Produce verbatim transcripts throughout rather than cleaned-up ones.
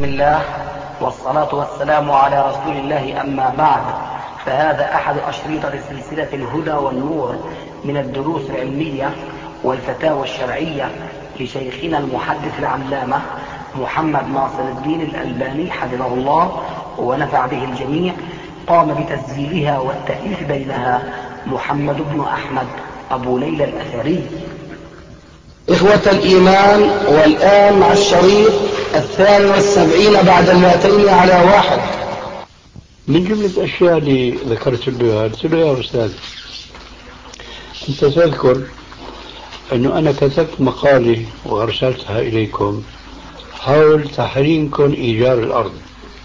بسم الله والصلاة والسلام على رسول الله، أما بعد، فهذا أحد أشريطة سلسلة الهدى والنور من الدروس العلمية والفتاوى الشرعية لشيخنا المحدث العلامة محمد ناصر الدين الألباني حفظه الله ونفع به الجميع. قام بتسجيلها والتأليف بينها محمد بن أحمد أبو ليلى الأثري. إخوة الإيمان، والآن مع الشريط الثاني والسبعين بعد المئتين على واحد. من جملة الأشياء اللي ذكرت له قلت له يا أستاذ، أنت تذكر أنه أنا كتبت مقالة وأرسلتها إليكم حول تحريمكم إيجار الأرض،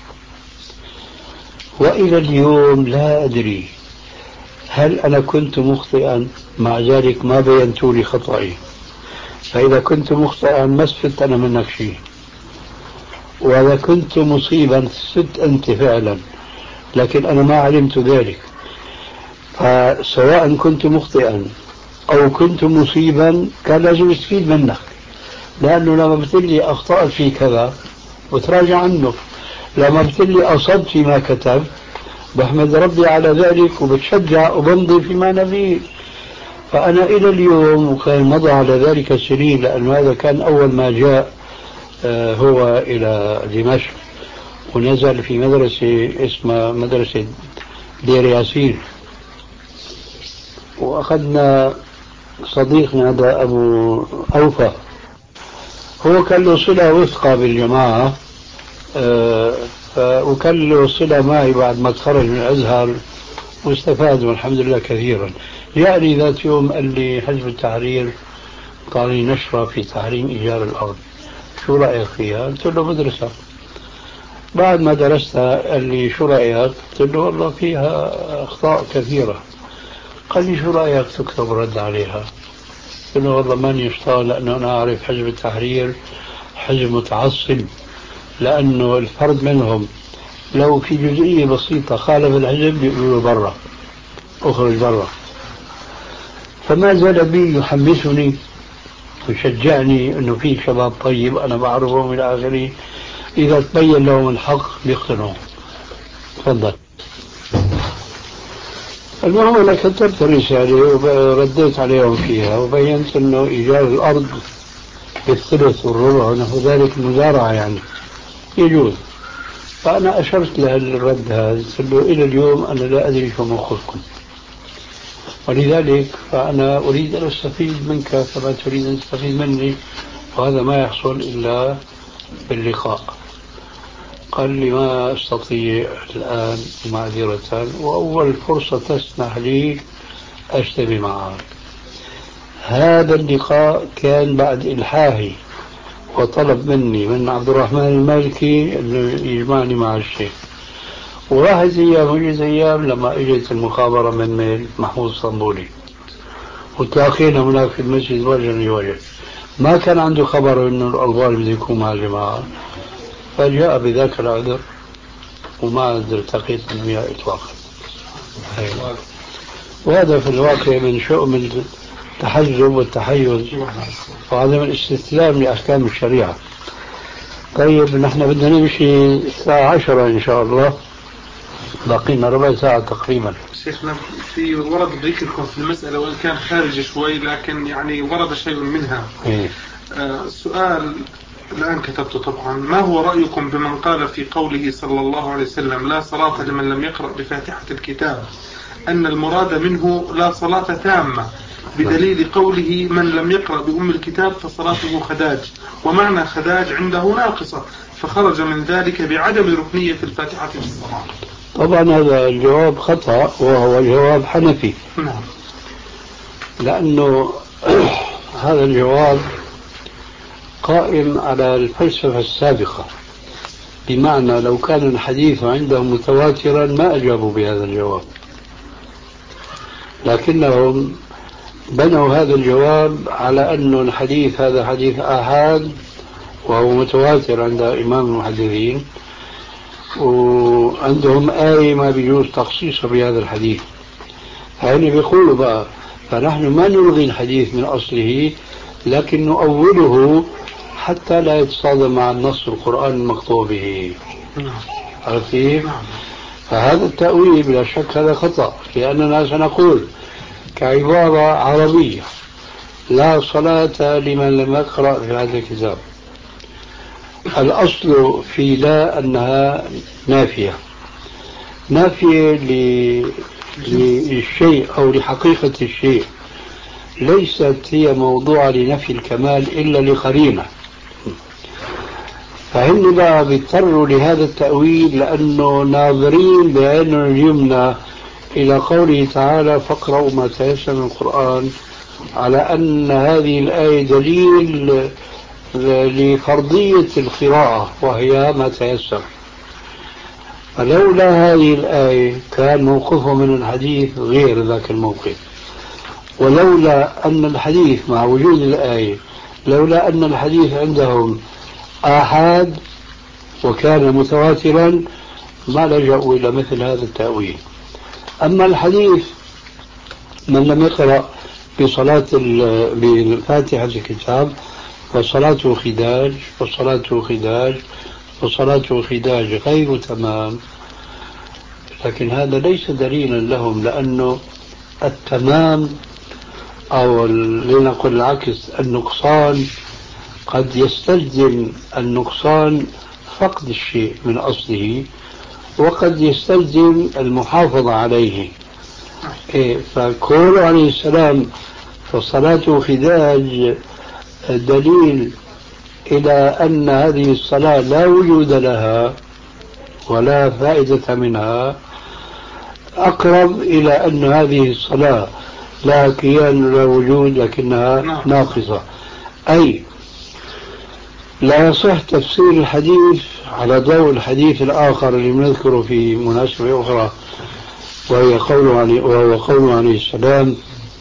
وإلى اليوم لا أدري هل أنا كنت مخطئا، مع ذلك ما بينتوا لي خطأي، فإذا كنت مخطئا ما استفدت أنا منك شيء، وإذا كنت مصيبا استفدت أنت فعلا، لكن أنا ما علمت ذلك. فسواء كنت مخطئا أو كنت مصيبا كان لازم استفيد منك، لأنه لما بتقلي أخطأت في كذا وتراجع عنه، لما بتقلي أصبت فيما كتب بحمد ربي على ذلك وبتشجع وبمضي فيما نبيه. فأنا إلى اليوم، وكان مضى على ذلك سنين، لأن هذا كان أول ما جاء هو إلى دمشق ونزل في مدرسة اسمها مدرسة دير ياسين، وأخذنا صديقنا هذا أبو أوفى، هو كان له صلة وثقة بالجماعة، وكان له صلة معي بعد ما تخرج من الأزهر واستفاد والحمد لله كثيرا. يعني ذات يوم قال لي حزب التحرير قال لي نشرة في تحريم إيجار الأرض، شو رأيك فيها؟ قلت له مدرسة. بعد ما درستها قال لي شو رأيك؟ قلت له والله فيها أخطاء كثيرة. قال لي شو رأيك تكتب رد عليها؟ قلت له والله ماني يشتاق، لأنه أنا أعرف حزب التحرير حزب متعصب، لأنه الفرد منهم لو في جزئية بسيطة خالف الحزب بيقولوا برا، أخرج برا. فما زال بي يحمسني ويشجعني أنه في شباب طيب أنا بعرفهم إلى آخره، إذا تبين لهم الحق بيقتنعوا. تفضل. المهم أنا كتبت رسالة ورديت عليهم فيها وبينت أنه إيجار الأرض بالثلث والربع ونحو ذلك المزارعة يعني يجوز. فأنا أشرت له الرد هذا، قلت له إلى اليوم أنا لا أدري شو موقفكم، ولذلك فأنا أريد أن أستفيد منك كما تريد أن تستفيد مني، وهذا ما يحصل إلا باللقاء. قال لي ما أستطيع الآن معذرة، وأول فرصة تسمح لي أجتمع معك. هذا اللقاء كان بعد إلحاحي وطلب مني من عبد الرحمن المالكي أنه يجمعني مع الشيخ، وواحد أيام وجد أيام لما إجت المخابرة من ميل محمود الصنبولي وتلاقينا هناك في المسجد وجها لوجه، ما كان عنده خبر أنه الألوان بده يكون مع الجماعة، فجاء بذاك العذر وما التقيت وياه إطلاقا. وهذا في الواقع من شؤم التحزب والتحيز وعدم الاستسلام لأحكام الشريعة. طيب نحن بدنا نمشي الساعة عشرة إن شاء الله، باقينا ربع ساعة تقريبا. شيخنا في ورد ذكركم في المسألة وإن كان خارج شوي، لكن يعني ورد شيء منها. إيه؟ آه سؤال الآن كتبته طبعا: ما هو رأيكم بمن قال في قوله صلى الله عليه وسلم لا صلاة لمن لم يقرأ بفاتحة الكتاب أن المراد منه لا صلاة تامة، بدليل قوله من لم يقرأ بأم الكتاب فصلاته خداج، ومعنى خداج عنده ناقصة، فخرج من ذلك بعدم ركنية الفاتحة في الصلاة؟ طبعا هذا الجواب خطأ، وهو جواب حنفي. نعم. لأنه هذا الجواب قائم على الفلسفة السابقة، بمعنى لو كان الحديث عندهم متواترا ما أجابوا بهذا الجواب، لكنهم بنوا هذا الجواب على أنه الحديث هذا حديث آحاد وهو متواتر عند إمام المحدثين، وعندهم آية ما بيجوز تخصيصها بهذا الحديث. فهنا بيقولوا بقى فنحن ما نلغي الحديث من أصله، لكن نؤوله حتى لا يتصادم مع النص القرآن المقطوع به. عرفت كيف؟ فهذا التأويل بلا شك هذا خطأ، لأننا سنقول كعبارة عربية لا صلاة لمن لم يقرأ في هذا الكتاب. الأصل في لا أنها نافية نافية للشيء أو لحقيقة الشيء، ليست هي موضوع لنفي الكمال إلا لقرينة. فهم بقى بيضطروا لهذا التأويل لأنه ناظرين بعين اليمنى إلى قوله تعالى فاقرأوا ما تيسر من القرآن، على أن هذه الآية دليل لفرضية القراءة وهي ما تيسر. فلولا هذه الآية كان موقفه من الحديث غير ذاك الموقف، ولولا أن الحديث مع وجود الآية لولا أن الحديث عندهم آحاد وكان متواترا ما لجأوا إلى مثل هذا التأويل. أما الحديث من لم يقرأ بصلاة بفاتحة الكتاب فصلاته خداج وصلاته خداج وصلاته خداج غير تمام، لكن هذا ليس دليلا لهم، لأنه التمام أو لنقل العكس النقصان قد يستلزم النقصان فقد الشيء من أصله، وقد يستلزم المحافظة عليه. إيه فقول عليه السلام فصلاته خداج دليل إلى أن هذه الصلاة لا وجود لها ولا فائدة منها، أقرب إلى أن هذه الصلاة لا كيان ولا وجود لكنها ناقصة. أي لا يصح تفسير الحديث على ضوء الحديث الآخر اللي نذكره في مناسبة أخرى، وهي قوله عليه وهو قوله عليه السلام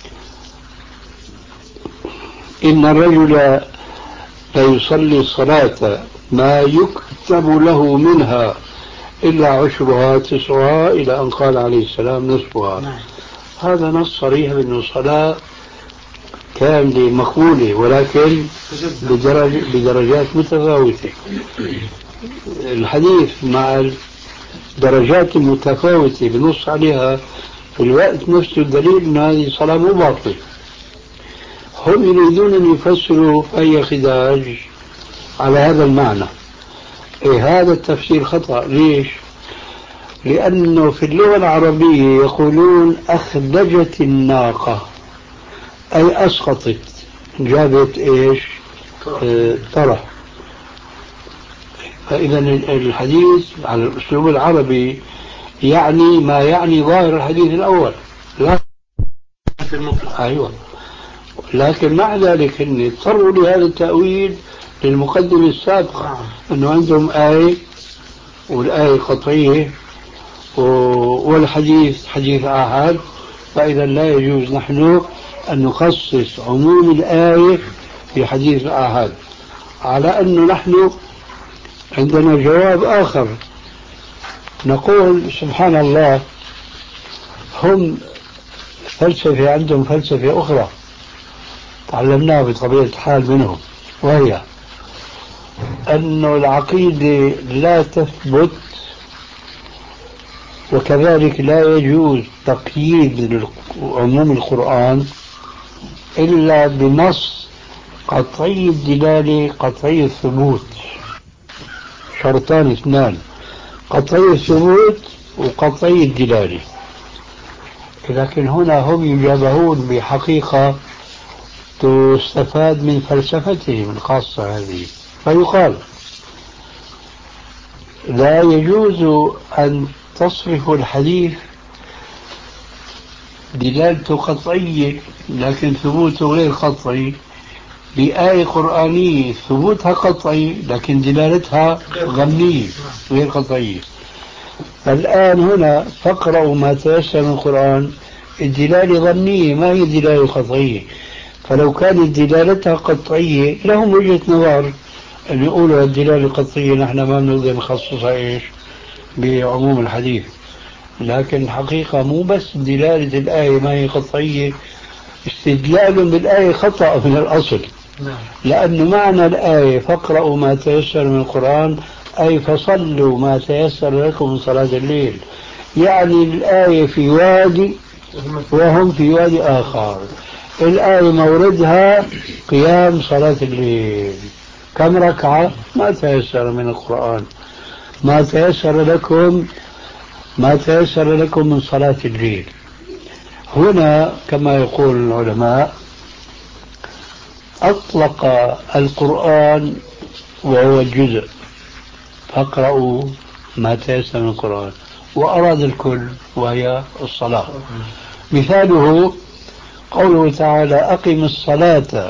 إن الرجل ليصلي الصلاة ما يكتب له منها إلا عشرها تسعها، إلى أن قال عليه السلام نصفها. نعم. هذا نص صريح بأن الصلاة كاملة مقبولة، ولكن بدرج بدرجات متفاوتة. الحديث مع الدرجات المتفاوتة بنص عليها في الوقت نفسه الدليل أن هذه صلاة مو باطلة. هم يريدون أن يفسروا أي خداج على هذا المعنى. إيه هذا التفسير خطأ. ليش؟ لأنه في اللغة العربية يقولون أخدجت الناقة، أي أسقطت، جابت إيش؟ اه طرح. فإذا الحديث على الأسلوب العربي يعني ما يعني ظاهر الحديث الأول، لا أيوة. لكن مع ذلك إن اضطروا لهذا التأويل للمقدمة السابقة أنه عندهم آية والآية قطعية والحديث حديث آحاد، فإذا لا يجوز نحن أن نخصص عموم الآية في حديث الآحاد، على أنه نحن عندنا جواب آخر. نقول سبحان الله هم فلسفة عندهم فلسفة أخرى تعلمناها بطبيعة الحال منهم، وهي أن العقيدة لا تثبت وكذلك لا يجوز تقييد عموم القرآن إلا بنص قطعي الدلالة قطعي الثبوت. شرطان اثنان، قطعي الثبوت وقطعي الدلالة. لكن هنا هم يجابهون بحقيقة تستفاد من فلسفتهم الخاصة هذه، فيقال لا يجوز أن تصرف الحديث دلالته قطعية لكن ثبوته غير قطعي بآية قرآنية ثبوتها قطعي لكن دلالتها ظنية غير قطعية. الآن هنا فاقرأوا ما تيسر من القرآن، الدلالة ظنية ما هي دلالة قطعية، فلو كانت دلالتها قطعية لهم وجهة نظر أن يقولوا الدلالة القطعية نحن ما بنقدر نخصصها إيش بعموم الحديث. لكن الحقيقة مو بس دلالة الآية ما هي قطعية، استدلال بالآية خطأ من الأصل، لأن معنى الآية فاقرأوا ما تيسر من القرآن أي فصلوا ما تيسر لكم من صلاة الليل، يعني الآية في وادي وهم في وادي آخر. الآية موردها قيام صلاة الليل، كم ركعة؟ ما تيسر من القرآن، ما تيسر لكم ما تيسر لكم من صلاة الليل. هنا كما يقول العلماء أطلق القرآن وهو الجزء، فاقرأوا ما تيسر من القرآن، وأراد الكل وهي الصلاة. مثاله قوله تعالى أقم الصلاة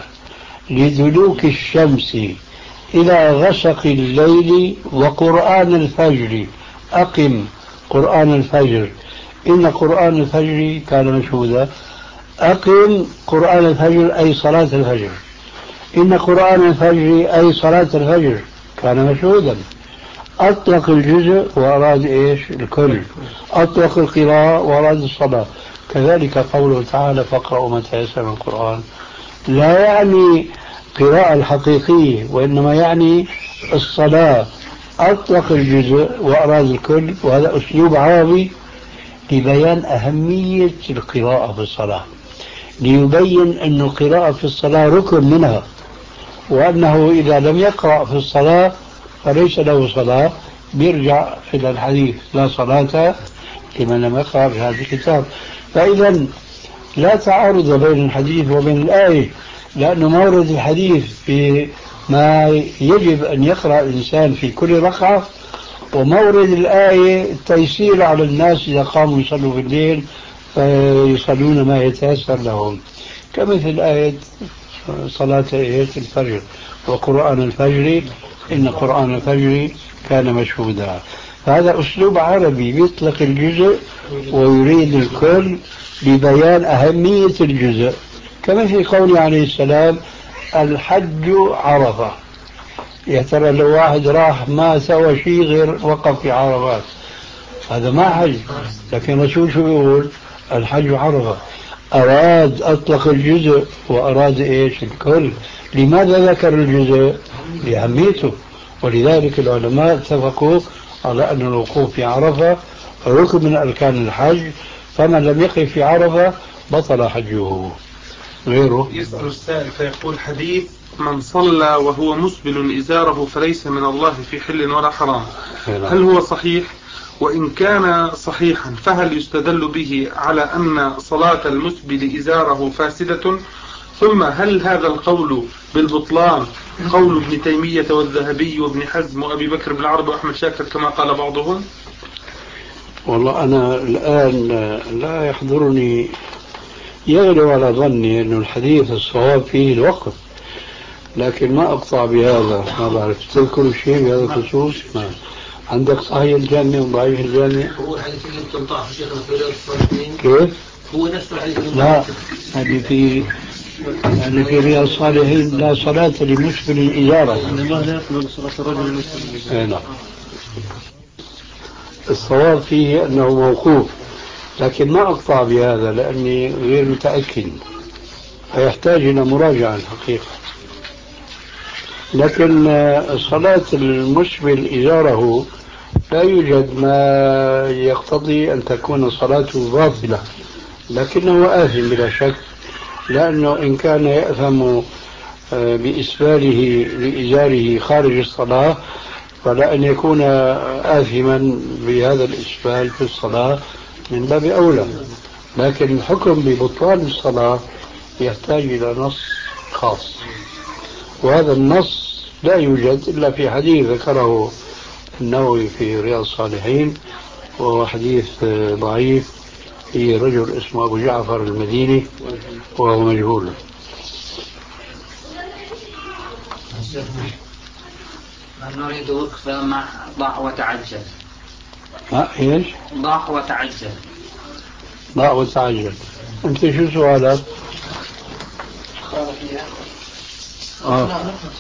لدلوك الشمس إلى غسق الليل وقرآن الفجر. أقم قرآن الفجر، إن قرآن الفجر كان مشهودا. أقم قرآن الفجر أي صلاة الفجر، إن قرآن الفجر أي صلاة الفجر كان مشهودا. أطلق الجزء وأراد إيش؟ الكل. أطلق القراءة وأراد الصلاة. كذلك قوله تعالى فاقرأوا ما تيسر من القرآن لا يعني قراءة الحقيقية، وإنما يعني الصلاة. أطلق الجزء وأراد الكل، وهذا أسلوب عربي لبيان أهمية القراءة في الصلاة، ليبين أن القراءة في الصلاة ركن منها، وأنه إذا لم يقرأ في الصلاة فليس له صلاة. بيرجع إلى الحديث لا صلاة لمن لم يقرأ في هذا الكتاب. فإذا لا تعارض بين الحديث وبين الآية، لأن مورد الحديث في ما يجب أن يقرأ الإنسان في كل ركعة، ومورد الآية التيسير على الناس إذا قاموا يصلوا في الليل فيصلون ما يتيسر لهم، كمثل آية صلاة آية الفجر وقرآن الفجر إن قرآن الفجر كان مشهودا. فهذا أسلوب عربي يطلق الجزء ويريد الكل لبيان أهمية الجزء، كمثل قوله عليه السلام الحج عرفة. يا ترى لو واحد راح ما سوى شيء غير وقف في عرفات هذا ما حج، لكن الرسول شو يقول؟ الحج عرفة. أراد أطلق الجزء وأراد إيش؟ الكل. لماذا ذكر الجزء؟ لأهميته. ولذلك العلماء اتفقوا على أن الوقوف في عرفة ركن من أركان الحج، فمن لم يقف في عرفة بطل حجه. غيره يسأل السائل فيقول حديث من صلى وهو مسبل إزاره فليس من الله في حل ولا حرام، هل هو صحيح؟ وإن كان صحيحا فهل يستدل به على أن صلاة المسبل إزاره فاسدة؟ ثم هل هذا القول بالبطلان قول ابن تيمية والذهبي وابن حزم وأبي بكر بن العربي وأحمد شاكر كما قال بعضهم؟ والله أنا الآن لا يحضرني، يغلب على ظني أن الحديث الصواب فيه الوقف، لكن ما أقطع بهذا. ما بعرف تذكر شيء بهذا الخصوص؟ ما عندك صحيح الجامع وضعيف الجامع؟ هو الحديث اللي بتنطع في شيخنا في رياض الصالحين. كيف؟ هو نفس الحديث اللي لا، اللي في اللي في رياض الصالحين لا صلاة لمسبل إزارة. لا يقبل صلاة الرجل المسبل. نعم. الصواب فيه أنه موقوف، لكن ما أقطع بهذا لأني غير متأكد، فيحتاج إلى مراجعة الحقيقة. لكن صلاة المسبل إزاره لا يوجد ما يقتضي أن تكون صلاته باطلة، لكنه آثم بلا شك، لأنه إن كان يأثم بإسباله لإزاره خارج الصلاة فلا أن يكون آثما بهذا الإسبال في الصلاة من باب أولى. لكن الحكم ببطلان الصلاة يحتاج إلى نص خاص، وهذا النص لا يوجد إلا في حديث ذكره النووي في رياض الصالحين، وهو حديث ضعيف في رجل اسمه أبو جعفر المديني وهو مجهول. نريد وقف مع ضع وتعجل. ها ايش؟ ضع وتعجل. ضع وتعجل. انت شو سؤالك؟ آه.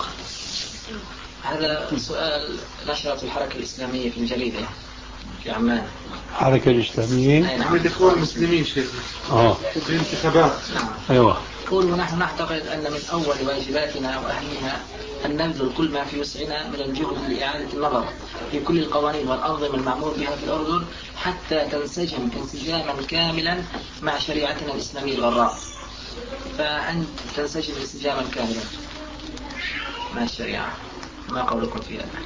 هذا سؤال نشرة الحركة الإسلامية في الجريدة في عمان. الحركة الإسلامية؟ نعم. الإخوان المسلمين شيخ. اه. في الانتخابات. ايوه. قولوا ونحن نعتقد أن من أول واجباتنا وأهمها أن نبذل كل ما في وسعنا من الجهد لإعادة النظر في كل القوانين والأنظمة المعمول بها في الأردن حتى تنسجم انسجاما كاملا مع شريعتنا الإسلامية الغراء. فأن تنسجم انسجاما كاملا مع الشريعة، ما قولكم في هذا؟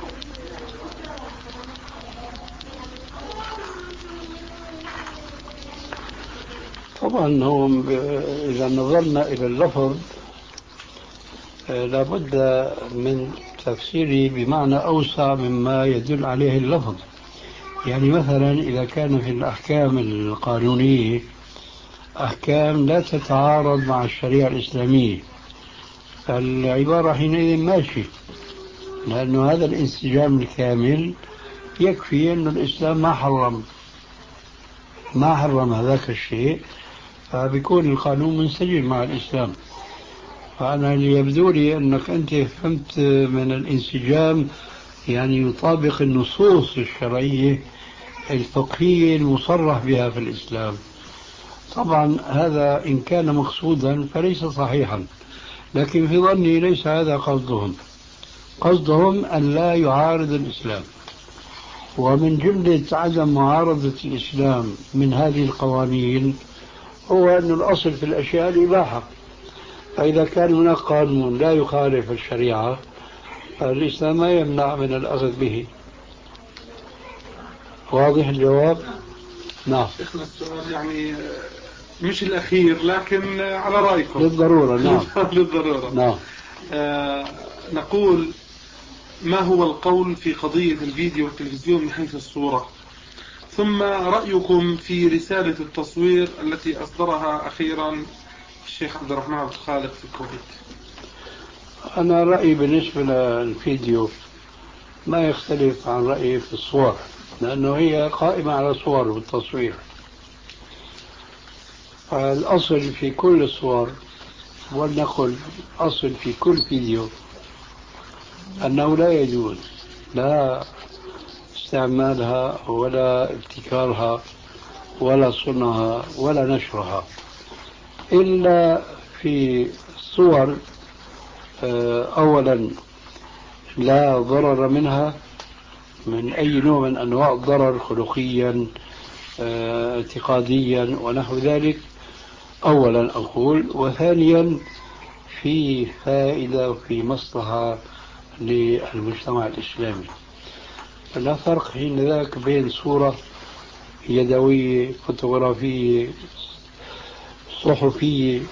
طبعا هم إذا نظرنا إلى اللفظ لابد من تفسيره بمعنى أوسع مما يدل عليه اللفظ. يعني مثلا إذا كان في الأحكام القانونية أحكام لا تتعارض مع الشريعة الإسلامية فالعبارة حينئذ ماشي، لأنه هذا الانسجام الكامل يكفي أن الإسلام ما حرم ما حرم هذاك الشيء، فبيكون القانون منسجم مع الإسلام. فأنا اللي يبدو لي أنك أنت فهمت من الانسجام يعني يطابق النصوص الشرعية الفقهية المصرح بها في الإسلام. طبعا هذا إن كان مقصودا فليس صحيحا، لكن في ظني ليس هذا قصدهم. قصدهم أن لا يعارض الإسلام، ومن جملة عدم معارضة الإسلام من هذه القوانين هو أن الأصل في الأشياء الإباحة، فإذا كان هناك قانون لا يخالف الشريعة الإسلام ما يمنع من الأخذ به. واضح الجواب؟ نعم. شيخنا السؤال يعني مش الأخير لكن على رأيكم للضرورة. نعم. للضرورة. نعم. آه نقول ما هو القول في قضية الفيديو والتلفزيون من حيث الصورة، ثم رأيكم في رسالة التصوير التي أصدرها أخيرا الشيخ عبد الرحمن عبد الخالق في الكويت؟ أنا رأيي بالنسبة للفيديو ما يختلف عن رأيي في الصور، لأنه هي قائمة على صور بالتصوير. الأصل في كل الصور، ولنقل أصل في كل فيديو، أنه لا يجوز لا استعمالها ولا ابتكارها ولا صنعها ولا نشرها، إلا في صور أولا لا ضرر منها من أي نوع من أنواع الضرر خلقيا اعتقاديا ونحو ذلك أولا أقول، وثانيا في فائدة وفي مصلحة للمجتمع الإسلامي. لا فرق حين ذاك بين صورة يدوية فوتوغرافية صحفية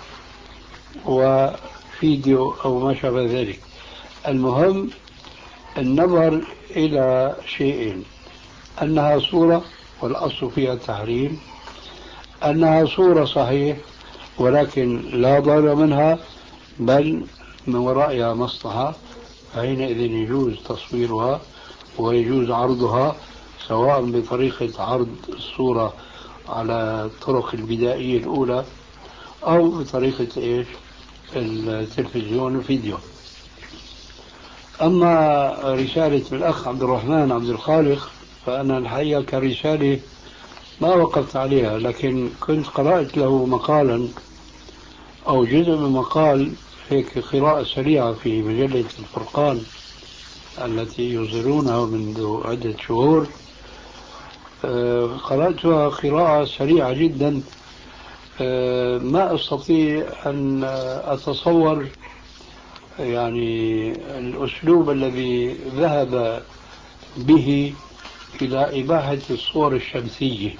وفيديو أو ما شابه ذلك. المهم النظر إلى شيئين: أنها صورة والأصل فيها التحريم، أنها صورة صحيح ولكن لا ضرر منها بل من ورائها مصلحة، فحينئذ يجوز تصويرها ويجوز عرضها، سواء بطريقة عرض الصورة على الطرق البدائية الأولى أو بطريقة إيش التلفزيون والفيديو. أما رسالة الأخ عبد الرحمن عبد الخالق فأنا الحقيقة كرسالة ما وقفت عليها، لكن كنت قرأت له مقالا أو جزء من مقال هيك قراءة سريعة في مجلة الفرقان التي يصدرونها منذ عدة شهور. قرأتها قراءة سريعة جدا، ما أستطيع أن أتصور يعني الأسلوب الذي ذهب به إلى إباحة الصور الشمسية.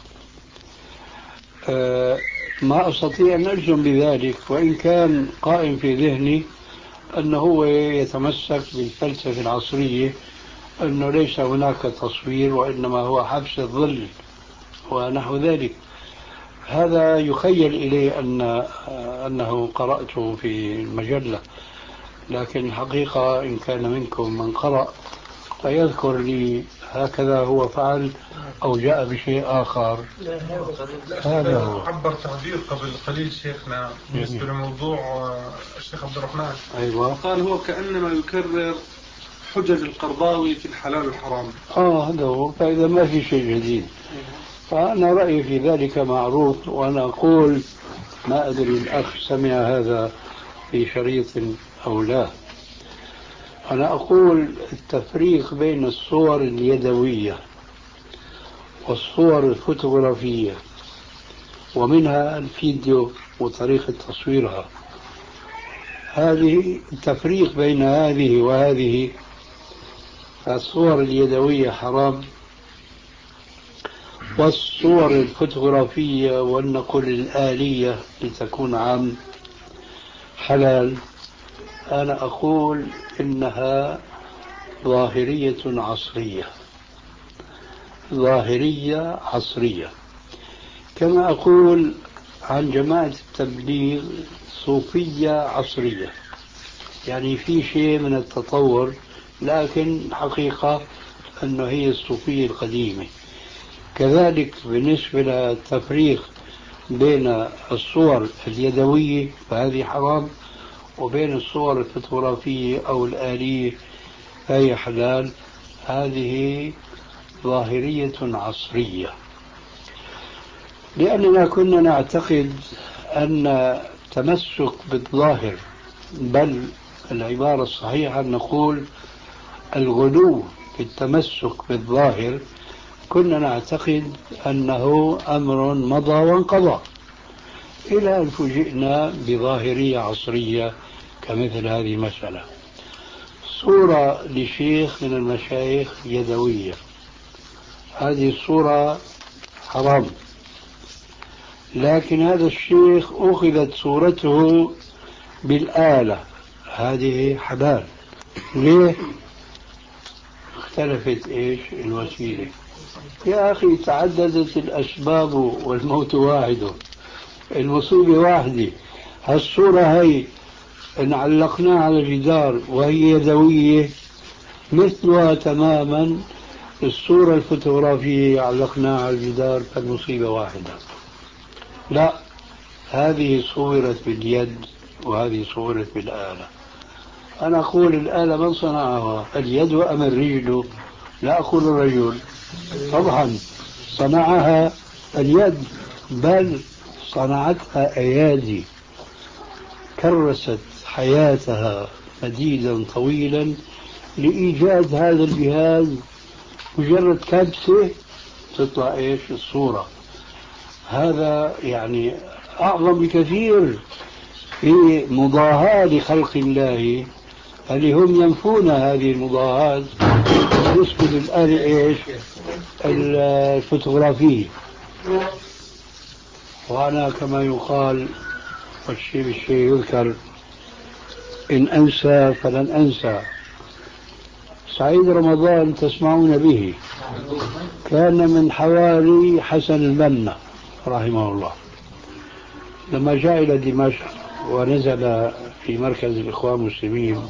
ما أستطيع أن أجزم بذلك، وإن كان قائم في ذهني أنه هو يتمسك بالفلسفة العصرية أنه ليس هناك تصوير وإنما هو حبس الظل ونحو ذلك. هذا يخيل إلي أن أنه قرأته في المجلة، لكن الحقيقة إن كان منكم من قرأ فيذكر لي هكذا هو فعل أو جاء بشيء آخر. هذا هو عبر تعبير قبل قليل شيخنا بالنسبة لموضوع الشيخ عبد الرحمن. أيوة. قال هو كأنما يكرر حجج القرضاوي في الحلال والحرام. آه هذا هو، فإذا ما في شيء جديد. فأنا رأيي في ذلك معروف، وأنا أقول ما أدري الأخ سمع هذا في شريط أو لا. أنا أقول التفريق بين الصور اليدوية والصور الفوتوغرافية ومنها الفيديو وطريقة تصويرها، هذه التفريق بين هذه وهذه. الصور اليدوية حرام، والصور الفوتوغرافية والنقل الآلية لتكون عام حلال. أنا أقول إنها ظاهرية عصرية، ظاهرية عصرية. كما أقول عن جماعة التبليغ صوفية عصرية، يعني في شيء من التطور، لكن حقيقة أنه هي الصوفية القديمة. كذلك بالنسبة للتفريق بين الصور اليدوية فهذه حرام، وبين الصور الفوتوغرافية أو الآلية فهي حلال. هذه ظاهرية عصرية، لأننا كنا نعتقد أن تمسك بالظاهر، بل العبارة الصحيحة أن نقول الغلو في التمسك بالظاهر، كنا نعتقد أنه أمر مضى وانقضى، إلى أن فوجئنا بظاهرية عصرية كمثل هذه المسألة. صورة لشيخ من المشايخ يدوية، هذه الصورة حرام، لكن هذا الشيخ أخذت صورته بالآلة، هذه حلال. ليه؟ اختلفت إيش الوسيلة. يا أخي تعددت الأسباب والموت واحد، المصيبة واحدة. هالصورة هي إن علقناها على الجدار وهي يدوية مثلها تماما الصورة الفوتوغرافية علقناها على الجدار، فالمصيبة واحدة. لا، هذه صورت باليد وهذه صورت بالآلة. أنا أقول الآلة من صنعها، اليد أم الرجل؟ لا أقول الرجل، طبعا صنعها اليد، بل صنعتها أيادي كرست حياتها مديدا طويلا لإيجاد هذا الجهاز. مجرد كبسة تطلع إيش الصورة. هذا يعني أعظم بكثير في مضاهاة لخلق الله، اللي هم ينفون هذه المضاهاة بالنسبة للآلة إيش الفوتوغرافية. وأنا كما يقال والشيء بالشيء يذكر، إن أنسى فلن أنسى. سعيد رمضان تسمعون به، كان من حواري حسن البنا رحمه الله. لما جاء إلى دمشق ونزل في مركز الإخوان المسلمين،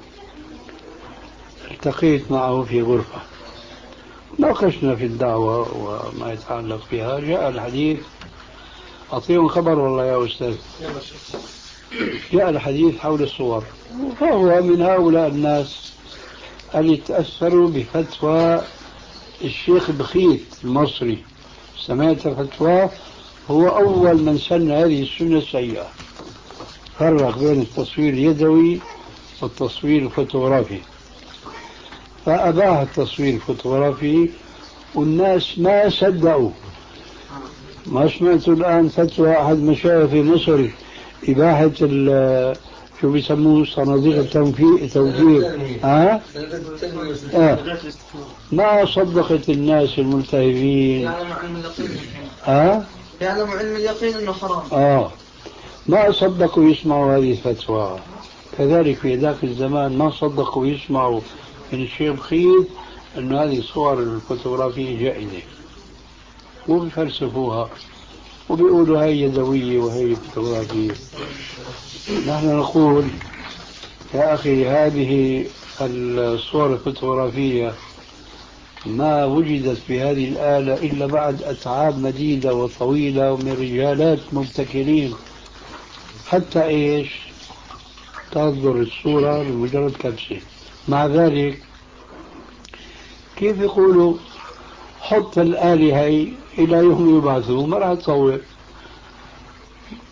التقيت معه في غرفة، ناقشنا في الدعوة وما يتعلق بها. جاء الحديث، أعطيهم خبر والله يا أستاذ، جاء الحديث حول الصور، فهو من هؤلاء الناس اللي تأثروا بفتوى الشيخ بخيت المصري. سمعت فتواه، هو أول من سن هذه السنة السيئة، فرق بين التصوير اليدوي والتصوير الفوتوغرافي، فأباح التصوير الفوتوغرافي والناس ما صدقوا. ما سمعت الآن فتوى أحد مشايخ في مصر إباحة شو بيسموه صناديق التوفير توفير ها؟ آه. ما صدقت الناس الملتهبين. يعلم علم اليقين ها؟ يعلم علم اليقين انه حرام. اه ما صدقوا يسمعوا هذه الفتوى. كذلك في ذاك الزمان ما صدقوا يسمعوا من الشيخ بخيت أن هذه الصور الفوتوغرافية جائزة، وبيفلسفوها وبيقولوا هي يدوية وهي فوتوغرافية. نحن نقول يا أخي هذه الصور الفوتوغرافية ما وجدت بهذه الآلة إلا بعد أتعاب مديدة وطويلة ومن رجالات مبتكرين، حتى إيش تصدر الصورة بمجرد كبسة. مع ذلك كيف يقولوا حط الآلة هي إلى يوم يبعثوا، ما راح تصور.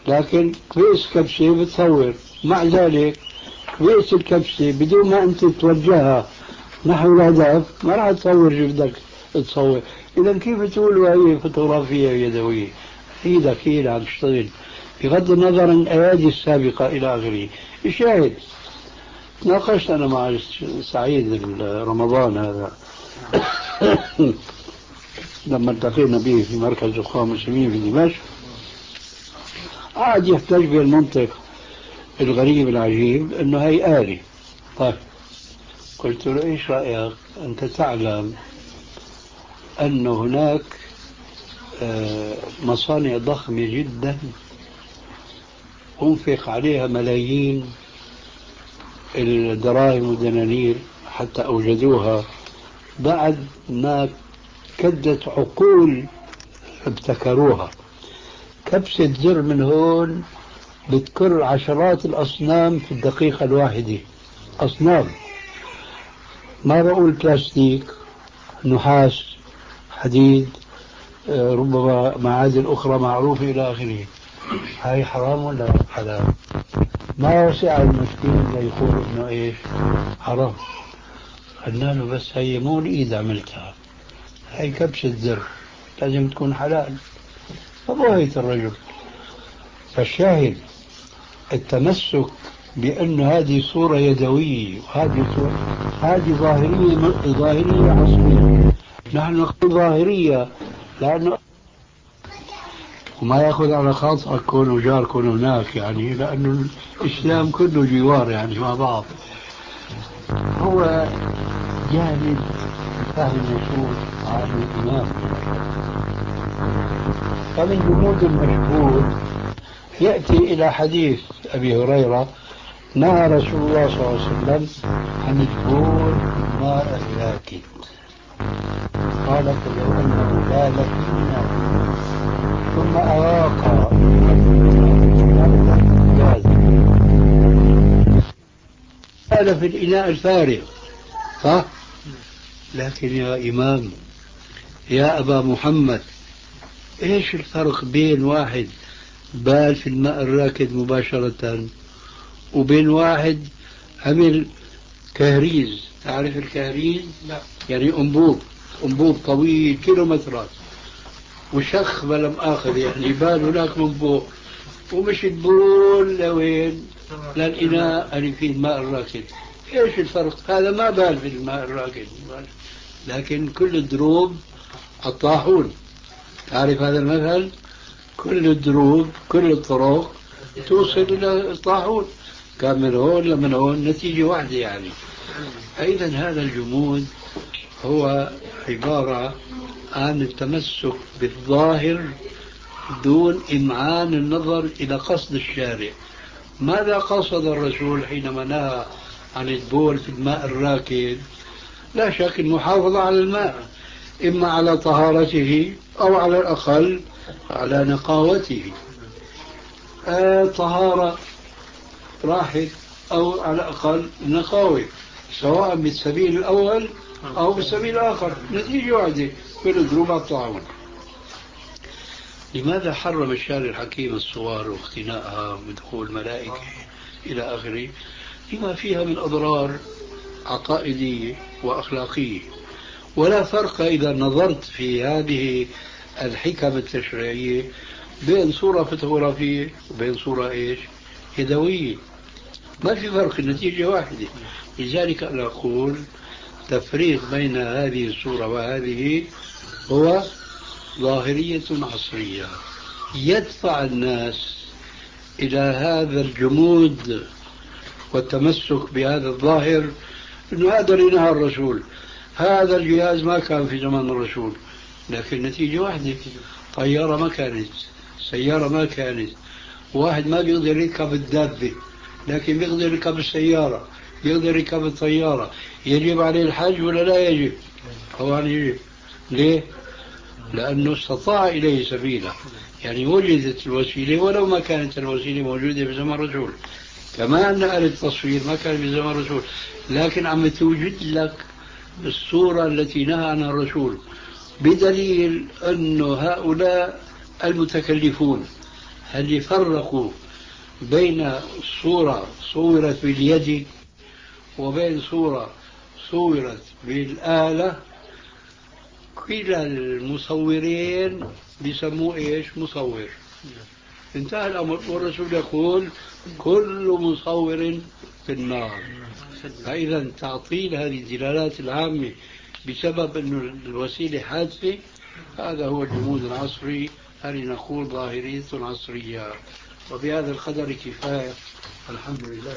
لكن كبيس كبسة بتصور، مع ذلك كبيس الكبسة بدون ما أنت توجهها نحو الهدف ما راح تصور شو بدك تصور. إذا كيف تقول وهي فوتوغرافية يدوية؟ إيدك هي اللي عم تشتغل بغض النظر عن الأيادي السابقة إلى آخره. الشاهد ناقشت أنا مع سعيد رمضان هذا لما التقينا به في مركز الأخوة المسلمين في دمشق، قاعد يحتج بالمنطق الغريب العجيب أنه هي آلة. طيب قلت له إيش رأيك أنت تعلم أن هناك مصانع ضخمة جدا أنفق عليها ملايين الدراهم والدنانير حتى أوجدوها بعد ما كدت عقول ابتكروها. كبسة زر من هون بتكر عشرات الأصنام في الدقيقة الواحدة، أصنام، ما بقول بلاستيك، نحاس، حديد، ربما معادن أخرى معروفة إلى آخره. هاي حرام ولا حلال؟ ما وسع المسكين اللي يقول إنه إيش حرام. قلنا له بس هي مو الإيد عملتها، هاي كبسة زر لازم تكون حلال. فبوهيت الرجل. فالشاهد التمسك بأن هذه صورة يدوية وهذه صورة هذه ظاهرية ظاهرية عصرية. نحن نقول ظاهرية لأنه وما يأخذ على خاطرك كونه جار كونه هناك، يعني لأنه الإسلام كله جوار يعني مع بعض. هو جاهل فهم النصوص عن الإمام. فمن جمود المشهود يأتي إلى حديث أبي هريرة نهى رسول الله صلى الله عليه وسلم عن البول الماء الراكد. قال فلو أنه بال في الماء ثم أراق بال في الإناء الفارغ صح؟ لكن يا إمام يا أبا محمد إيش الفرق بين واحد بال في الماء الراكد مباشرة وبين واحد عمل كهريز؟ تعرف الكهريز؟ لا. يعني أنبوب أنبوب طويل كيلومترات وشخ بلم آخر، يعني بال هناك من فوق ومش تبول لوين للإناء اللي فيه الماء الراكد. إيش الفرق؟ هذا ما بال في الماء الراكد لكن كل الدروب الطاحون. تعرف هذا المثل؟ كل الدروب كل الطرق توصل إلى الطاحون، كان من هون لمن هون نتيجة واحدة يعني. أيضا هذا الجمود هو عبارة عن التمسك بالظاهر دون إمعان النظر إلى قصد الشارع. ماذا قصد الرسول حينما نهى عن البول في الماء الراكد؟ لا شك المحافظة على الماء، إما على طهارته أو على الأقل على نقاوته. آه طهارة راحت أو على الأقل نقاوة، سواء بالسبيل الأول أو بالسبيل الآخر نتيجة واحدة، كل دروب الطاعون. لماذا حرم الشارع الحكيم الصور واختناءها ودخول ملائكة إلى آخره؟ لما فيها من أضرار عقائدية وأخلاقية. ولا فرق إذا نظرت في هذه الحكم التشريعية بين صورة فوتوغرافية وبين صورة إيش يدوية، ما في فرق، النتيجة واحدة. لذلك أنا أقول تفريق بين هذه الصورة وهذه هو ظاهرية عصرية يدفع الناس إلى هذا الجمود والتمسك بهذا الظاهر، إنه هذا اللي نهى الرسول. هذا الجهاز ما كان في زمان الرسول، لكن نتيجة واحدة، طيارة ما كانت، سيارة ما كانت، واحد ما بيقدر يركب الدابة لكن بيقدر يركب السيارة، يقدر يركب الطيارة. يجب عليه الحج ولا لا يجب؟ طبعا يجب. ليه؟ لأنه استطاع إليه سبيلا، يعني وجدت الوسيلة ولو ما كانت الوسيلة موجودة في زمن الرسول. كما أن آلة التصوير ما كان في زمن الرسول، لكن عم توجد لك الصورة التي نهى عنها الرسول، بدليل أن هؤلاء المتكلفون هل يفرقوا بين صورة صورت باليد وبين صورة صورت بالآلة؟ كلا المصورين بيسموه ايش؟ مصور. انتهى الامر، والرسول يقول كل مصور في النار. فاذا تعطيل هذه الدلالات العامة بسبب انه الوسيلة حادثة، هذا هو الجمود العصري، هل نقول ظاهرية عصرية. وبهذا القدر كفاية، الحمد لله.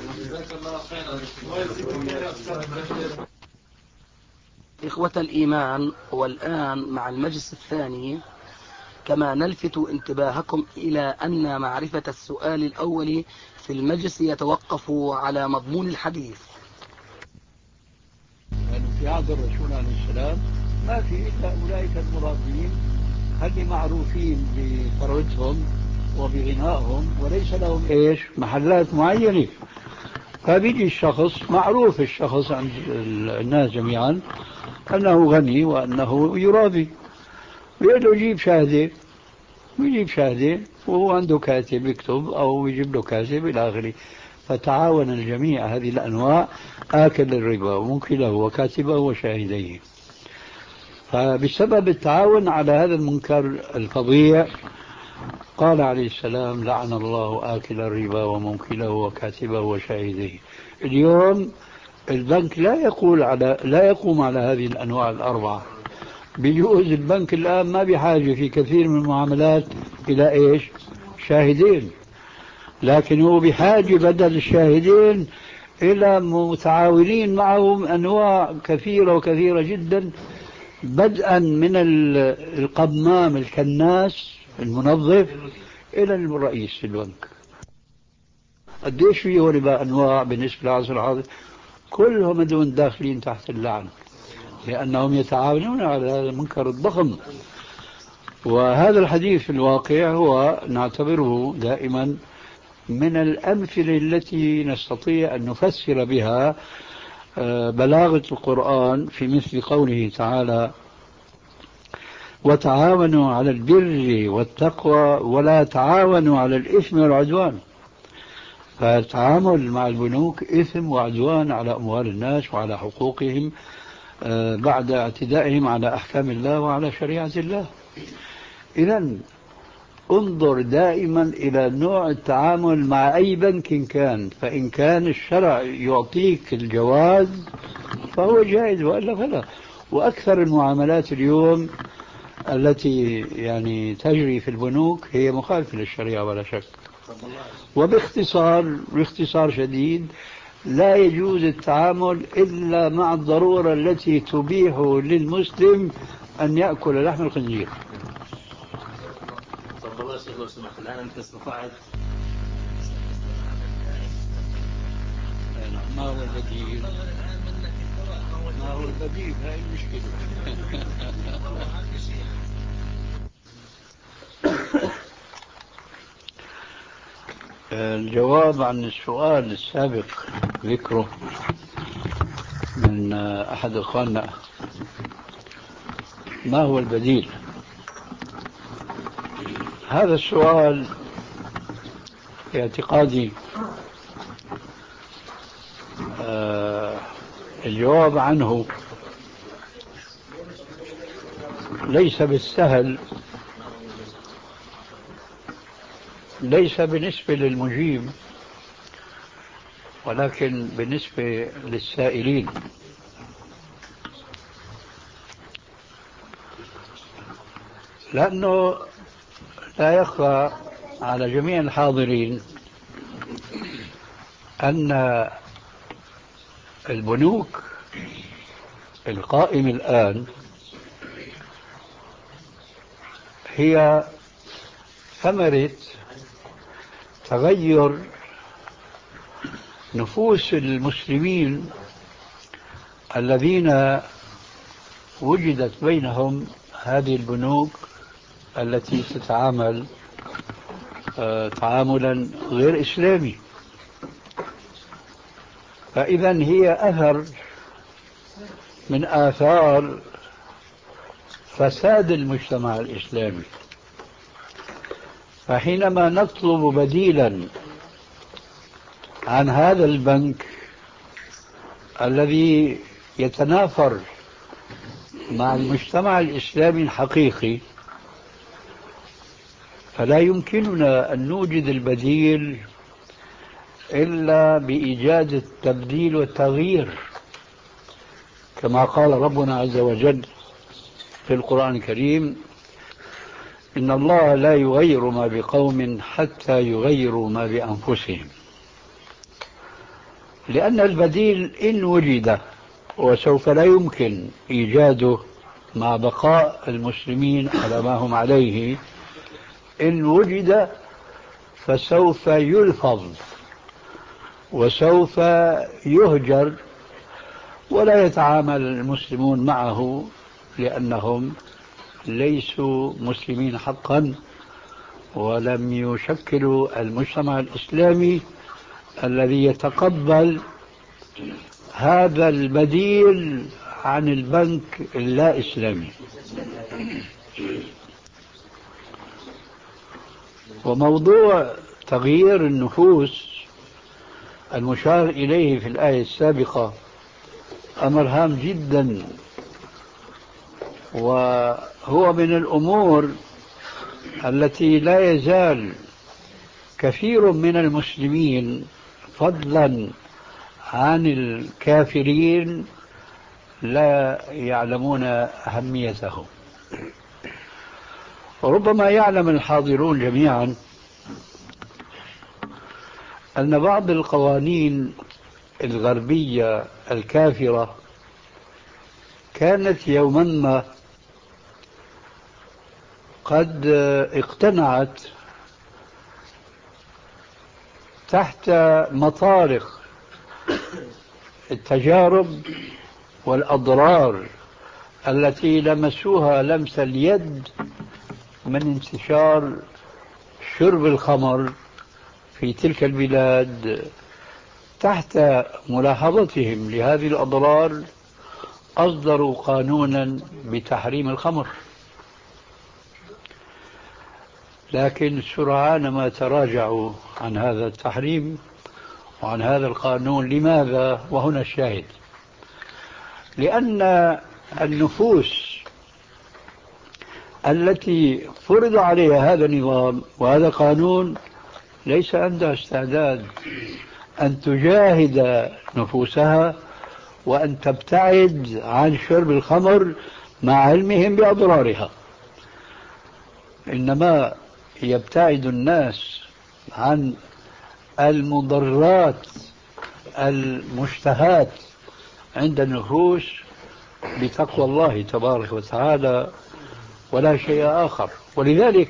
إخوة الإيمان، والآن مع المجلس الثاني، كما نلفت انتباهكم إلى أن معرفة السؤال الأول في المجلس يتوقف على مضمون الحديث. يعني في عهد الرسول عليه السلام ما في إلا أولئك المرابين اللي معروفين بثروتهم وبغنائهم وليس لهم إيش محلات معينة. فبيجي الشخص معروف، الشخص عند الناس جميعا أنه غني وأنه يرابي، بيقول له جيب شهادة، ويجيب شهادة وهو عنده كاتب يكتب أو يجيب له كاتب إلى آخره. فتعاون الجميع هذه الأنواع، آكل الربا وموكله وكاتبه وشاهديه. فبسبب التعاون على هذا المنكر الفظيع قال عليه السلام لعن الله آكل الربا وموكله وكاتبه وشاهديه. اليوم البنك لا يقول على لا يقوم على هذه الأنواع الأربعة. بيجوز البنك الآن ما بحاجة في كثير من المعاملات إلى إيش؟ شاهدين، لكن هو بحاجة بدل الشاهدين إلى متعاونين معهم أنواع كثيرة وكثيرة جدا، بدءا من القمام الكناس المنظف إلى الرئيس البنك. قديش فيه ربا أنواع بالنسبة للعصر الحاضر؟ كلهم دون داخلين تحت اللعن، لأنهم يتعاونون على هذا المنكر الضخم. وهذا الحديث في الواقع هو نعتبره دائما من الأمثلة التي نستطيع أن نفسر بها بلاغة القرآن في مثل قوله تعالى وتعاونوا على البر والتقوى ولا تعاونوا على الإثم والعدوان. فالتعامل مع البنوك إثم وعدوان على أموال الناس وعلى حقوقهم بعد اعتدائهم على أحكام الله وعلى شريعة الله. إذن انظر دائما إلى نوع التعامل مع أي بنك كان، فإن كان الشرع يعطيك الجواز فهو جائز وإلا فلا. وأكثر المعاملات اليوم التي يعني تجري في البنوك هي مخالفة للشريعة ولا شك. وباختصار باختصار شديد لا يجوز التعامل إلا مع الضرورة التي تبيح للمسلم أن يأكل لحم الخنزير. طب الله يسعدك لو سمحت، الآن أنت استطعت ما هو البديل؟ ما هو البديل؟ هاي المشكلة. الجواب عن السؤال السابق ذكره من أحد أخواننا، ما هو البديل؟ هذا السؤال اعتقادي آه الجواب عنه ليس بالسهل، ليس بالنسبة للمجيب ولكن بالنسبة للسائلين. لأنه لا يخفى على جميع الحاضرين أن البنوك القائمة الآن هي ثمرة تغير نفوس المسلمين الذين وجدت بينهم هذه البنوك التي تتعامل تعاملا غير إسلامي. فإذا هي أثر من آثار فساد المجتمع الإسلامي. فحينما نطلب بديلا عن هذا البنك الذي يتنافر مع المجتمع الإسلامي الحقيقي، فلا يمكننا أن نوجد البديل إلا بإيجاد التبديل والتغيير، كما قال ربنا عز وجل في القرآن الكريم: إن الله لا يغير ما بقوم حتى يغيروا ما بأنفسهم. لأن البديل إن وجد، وسوف لا يمكن إيجاده مع بقاء المسلمين على ما هم عليه، إن وجد فسوف يلفظ وسوف يهجر ولا يتعامل المسلمون معه، لأنهم ليسوا مسلمين حقا ولم يشكلوا المجتمع الإسلامي الذي يتقبل هذا البديل عن البنك اللا إسلامي. وموضوع تغيير النفوس المشار إليه في الآية السابقة أمر هام جدا، وهو من الأمور التي لا يزال كثير من المسلمين فضلا عن الكافرين لا يعلمون أهميته. وربما يعلم الحاضرون جميعا أن بعض القوانين الغربية الكافرة كانت يوما ما قد اقتنعت تحت مطارق التجارب والأضرار التي لمسوها لمس اليد من انتشار شرب الخمر في تلك البلاد، تحت ملاحظتهم لهذه الأضرار أصدروا قانونا بتحريم الخمر. لكن سرعان ما تراجعوا عن هذا التحريم وعن هذا القانون. لماذا؟ وهنا الشاهد: لأن النفوس التي فرض عليها هذا النظام وهذا القانون ليس عندها استعداد أن تجاهد نفوسها وأن تبتعد عن شرب الخمر مع علمهم بأضرارها، إنما يبتعد الناس عن المضرات المشتهات عند النفوس بتقوى الله تبارك وتعالى ولا شيء آخر. ولذلك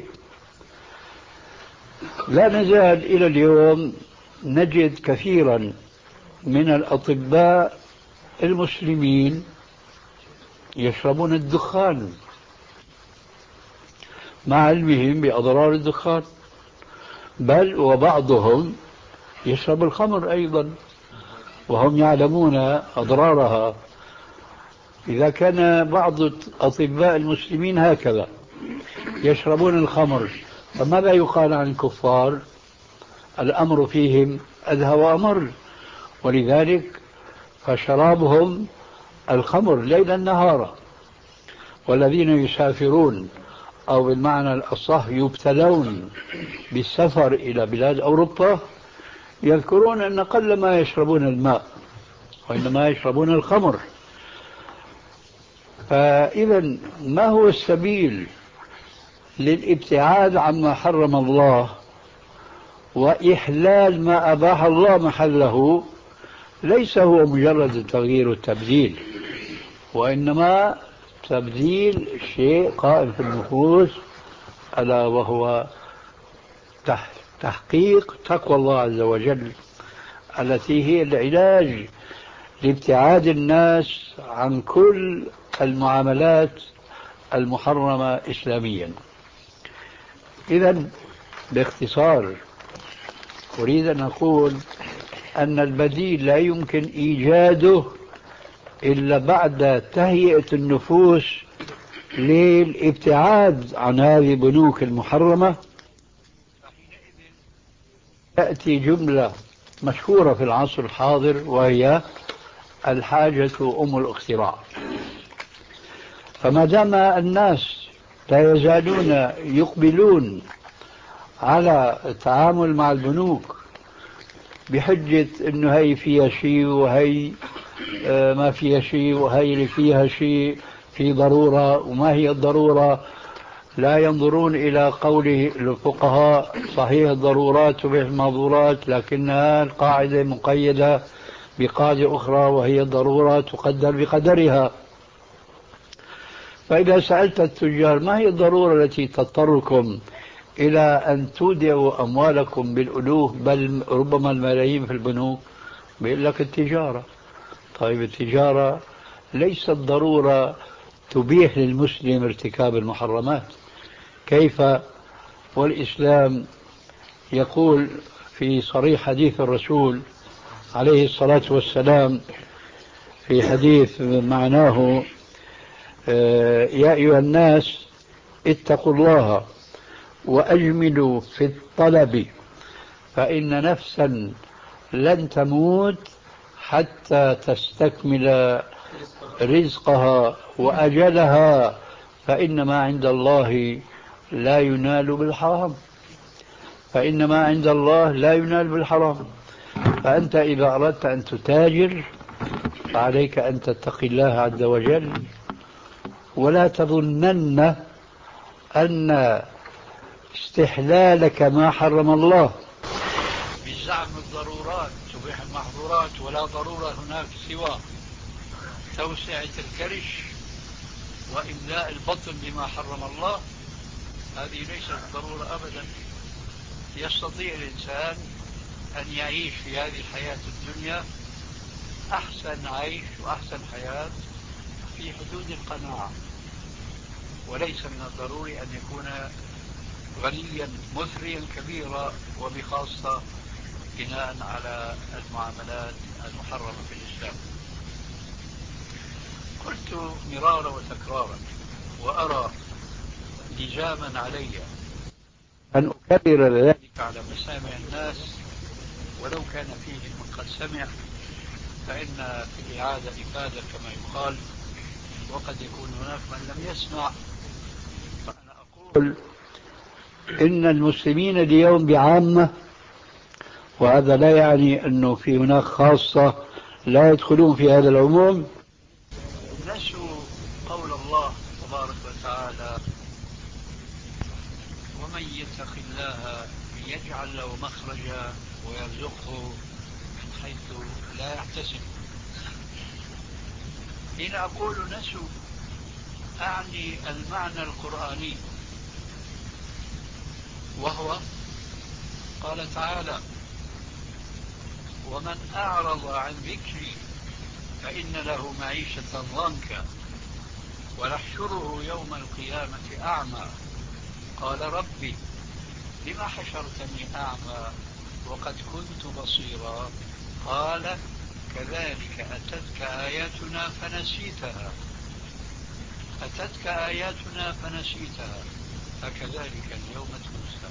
لا نزال إلى اليوم نجد كثيرا من الأطباء المسلمين يشربون الدخان مع علمهم بأضرار الدخان، بل وبعضهم يشرب الخمر أيضا وهم يعلمون أضرارها. إذا كان بعض أطباء المسلمين هكذا يشربون الخمر، فماذا يقال عن الكفار؟ الأمر فيهم أدهى وأمر. ولذلك فشرابهم الخمر ليلا نهارا. والذين يسافرون أو بالمعنى الأصح يبتلون بالسفر إلى بلاد أوروبا يذكرون أن قل ما يشربون الماء وإنما يشربون الخمر. فإذا ما هو السبيل للابتعاد عما حرم الله وإحلال ما أباح الله محله؟ ليس هو مجرد التغيير والتبديل، وإنما تبديل شيء قائم في النفوس، ألا وهو تحقيق تقوى الله عز وجل التي هي العلاج لابتعاد الناس عن كل المعاملات المحرمة إسلاميا. إذن باختصار أريد أن أقول أن البديل لا يمكن إيجاده إلا بعد تهيئة النفوس للابتعاد عن هذه البنوك المحرمة تأتي جملة مشهورة في العصر الحاضر وهي الحاجة أم الاختراع. فما دام الناس لا يزالون يقبلون على التعامل مع البنوك بحجة انه هي فيها شيء وهي ما فيها شيء وهي اللي فيها شيء في ضرورة وما هي الضرورة، لا ينظرون إلى قوله الفقهاء صحيح الضرورات تبيح المحظورات، لكنها القاعدة مقيدة بقاعدة أخرى وهي الضرورة تقدر بقدرها. فإذا سألت التجار ما هي الضرورة التي تضطركم إلى أن تودعوا أموالكم بالألوف بل ربما الملايين في البنوك، بيقول لك التجارة. طيب التجارة ليست ضرورة تبيح للمسلم ارتكاب المحرمات. كيف والإسلام يقول في صريح حديث الرسول عليه الصلاة والسلام في حديث معناه يا أيها الناس اتقوا الله وأجملوا في الطلب فإن نفسا لن تموت حتى تستكمل رزقها وأجلها، فإن ما عند الله لا ينال بالحرام، فإن ما عند الله لا ينال بالحرام. فأنت إذا أردت أن تتاجر فعليك أن تتقي الله عز وجل، ولا تظنن أن استحلالك ما حرم الله بزعم الضرورات تبيح المحظورات ولا ضرورة هناك سوى توسعة الكرش وإملاء البطن بما حرم الله، هذه ليست ضرورة أبدا. يستطيع الإنسان أن يعيش في هذه الحياة الدنيا أحسن عيش وأحسن حياة في حدود القناعة، وليس من الضروري أن يكون غنيا مثريا كبيرا، وبخاصة بناء على المعاملات المحرمة في الإسلام. قلت مرارا وتكرارا وأرى لزاما علي أن أكرر ذلك على مسامع الناس ولو كان فيهم من قد سمع، فإن في الإعادة إفادة كما يقال، وقد يكون هناك من لم يسمع. فأنا أقول إن المسلمين اليوم بعامة، وهذا لا يعني أنه في هناك خاصة لا يدخلون في هذا العموم، نسوا قول الله تبارك وتعالى ومن يتق الله يجعل له مخرجا ويرزقه من حيث لا يحتسب. حين أقول نسوا أعني المعنى القرآني، وهو قال تعالى ومن أعرض عن ذكري فإن له معيشة ضنكا ونحشره يوم القيامة أعمى قال ربي لما حشرتني أعمى وقد كنت بصيرا قال كذلك أتتك آياتنا فنسيتها أتتك آياتنا فنسيتها فكذلك اليوم تنسى.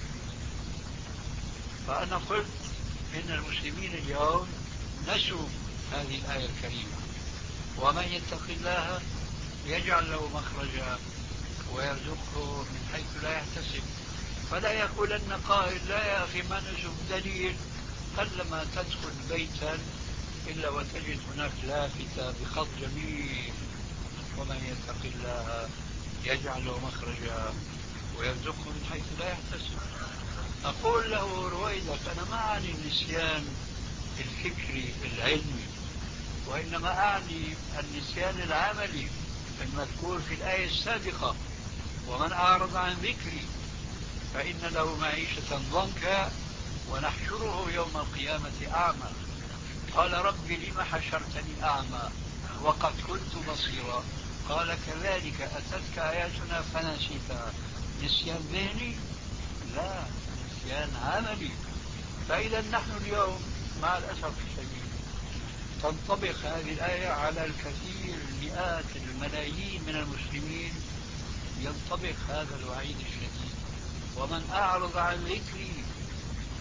فأنا قلت إن المسلمين اليوم نسوا هذه الآية الكريمة ومن يتق الله يجعل له مخرجا ويرزقه من حيث لا يحتسب. فلا يقولن قائل لا يا أخي ما نسوا بدليل، قلما تدخل بيتا إلا وتجد هناك لافتة بخط جميل ومن يتق الله يجعل له مخرجا ويرزقه من حيث لا يحتسب. أقول له رويدك أنا ما أعني النسيان الفكري العلمي، وإنما أعني النسيان العملي المذكور في الآية السابقة ومن أعرض عن ذكري فإن له معيشة ضنكا ونحشره يوم القيامة أعمى قال رب لم حشرتني أعمى وقد كنت بصيرا قال كذلك أتتك آياتنا فنسيتها. نسيان ذهني؟ لا، نسيان عملي. فإذا نحن اليوم مع الأسف الشديد تنطبق هذه الآية على الكثير مئات الملايين من المسلمين، ينطبق هذا الوعيد الشديد ومن أعرض عن ذكري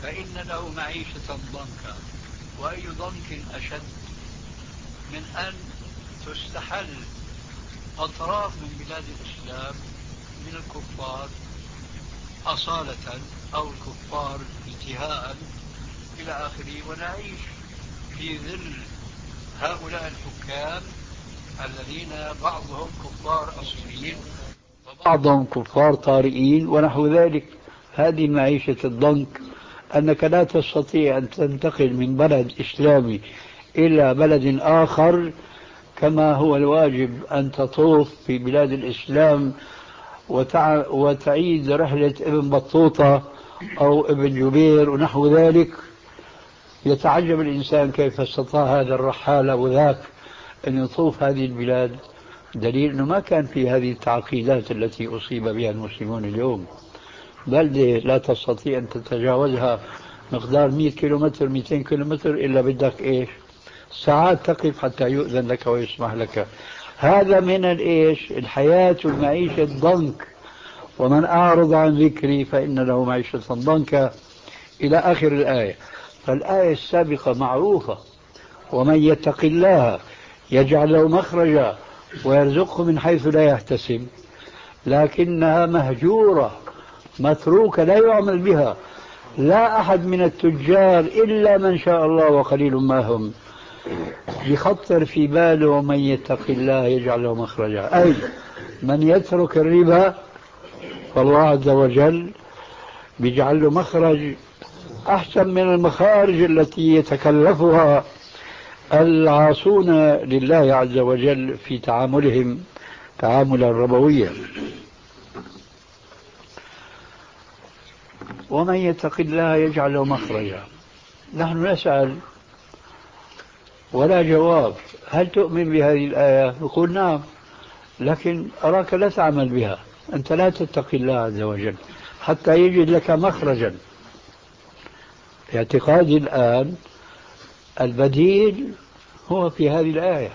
فإن له معيشة ضنكا. وأي ضنك أشد من أن تستحل أطراف من بلاد الإسلام من الكفار أصالة أو الكفار انتهاء إلى آخره، ونعيش في ظل هؤلاء الحكام الذين بعضهم كفار أصليين وبعضهم كفار طارئين ونحو ذلك. هذه معيشة الضنك، أنك لا تستطيع أن تنتقل من بلد إسلامي إلى بلد آخر كما هو الواجب أن تطوف في بلاد الإسلام وتع... وتعيد رحلة ابن بطوطة أو ابن جبير ونحو ذلك. يتعجب الإنسان كيف استطاع هذا الرحال أو ذاك أن يطوف هذه البلاد، دليل أنه ما كان في هذه التعقيدات التي أصيب بها المسلمون اليوم. بلدة لا تستطيع أن تتجاوزها مقدار مئة كيلومتر مئتين كيلومتر إلا بدك إيش ساعات تقف حتى يؤذن لك ويسمح لك. هذا من الإيش الحياة والمعيشة الضنك. ومن أعرض عن ذكري فإن له معيشة ضنكا إلى آخر الآية. فالآية السابقة معروفة، ومن يتق الله يجعل له مخرجا ويرزقه من حيث لا يحتسب، لكنها مهجورة متروكة لا يعمل بها. لا أحد من التجار إلا من شاء الله وقليل ما هم يخطر في باله ومن يتق الله يجعل له مخرجا، أي من يترك الربا فالله عز وجل بيجعل له مخرج أحسن من المخارج التي يتكلفها العاصون لله عز وجل في تعاملهم تعاملا ربويا. ومن يتق الله يجعل له مخرجا. نحن نسأل ولا جواب. هل تؤمن بهذه الآية؟ يقول نعم، لكن أراك لا تعمل بها. أنت لا تتقي الله عز وجل حتى يجد لك مخرجا. اعتقادي الآن البديل هو في هذه الآية.